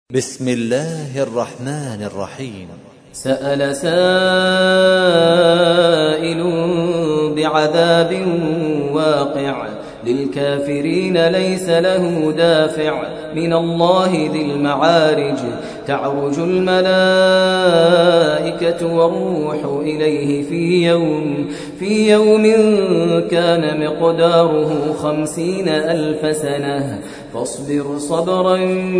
بسم الله الرحمن الرحيم. سأل سائل بعذاب واقع للكافرين ليس له دافع من الله ذي المعارج تعرج الملائكة والروح إليه في يوم كان مقداره 50,000 سنة فاصبر صبرا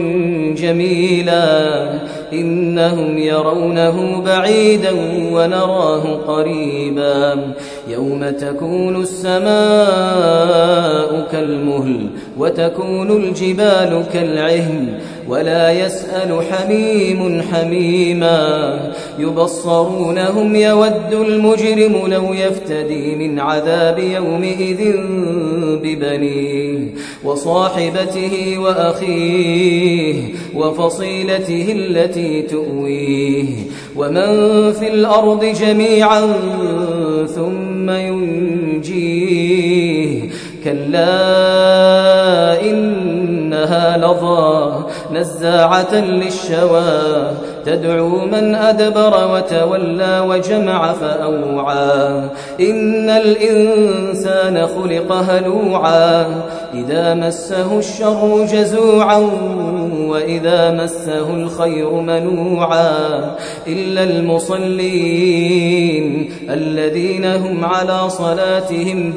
جميلا إنهم يرونه بعيدا ونراه قريبا يوم تكون السماء كالمهل وتكون الجبال كالعهن ولا يسأل حميم حميما يبصرونهم يود المجرم لو يفتدي من عذاب يومئذ ببنيه وصاحبته وأخيه وفصيلته التي تؤويه ومن في الأرض جميعا ثم ينجيه كلا إنها لظى نزاعة للشوى تدعو من أدبر وتولى وجمع فأوعى إن الإنسان خلق هلوعا إذا مسه الشر جزوعا وإذا مسه الخير منوعا إلا المصلين الذين هم على صلاتهم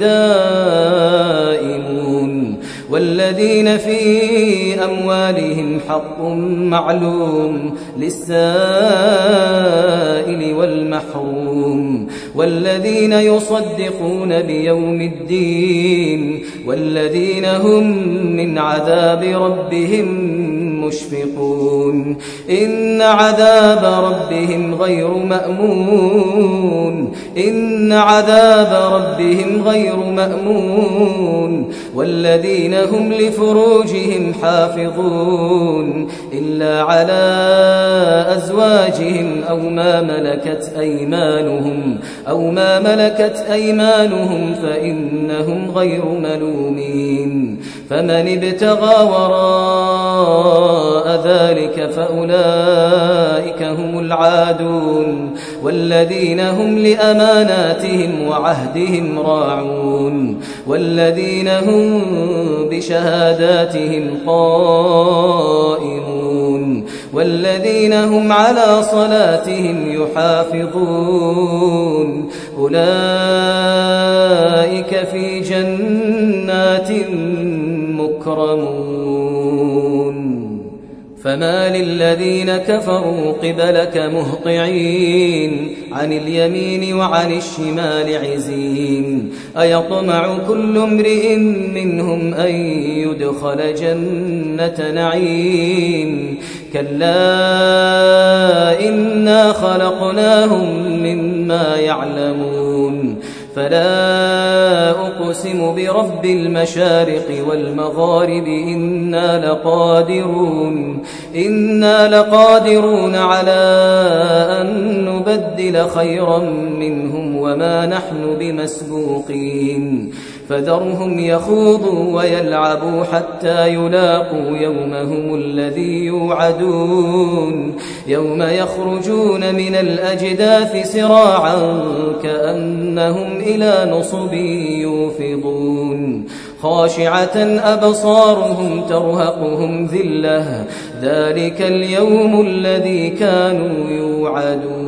دائمون والذين في أموالهم حق معلوم للسائل والمحروم والذين يصدقون بيوم الدين والذين هم من عذاب ربهم مشفقون إن عذاب ربهم غير مأمون إن عذاب ربهم غير مأمون والذين هم لفروجهم حافظون إلا على أزواجهم أو ما ملكت أيمانهم فإنهم غير ملومين فمن ابتغى وراء ذلك فأولئك هم العادون والذين هم لأماناتهم وعهدهم راعون والذين هم بشهاداتهم قائمون والذين هم على صلاتهم يحافظون أولئك في جنات مكرمون فما للذين كفروا قبلك مهطعين عن اليمين وعن الشمال عزين أيطمع كل امرئ منهم أن يدخل جنة نعيم كلا إنا خلقناهم مما يعلمون فلا أقسم برب المشارق والمغارب إنا لقادرون على أن نبدل خيرا منهم وما نحن بمسبوقين فذرهم يخوضوا ويلعبوا حتى يلاقوا يومهم الذي يوعدون يوم يخرجون من الأجداث سراعا كأنهم إلى نصب يوفضون خاشعة أبصارهم ترهقهم ذلة ذلك اليوم الذي كانوا يوعدون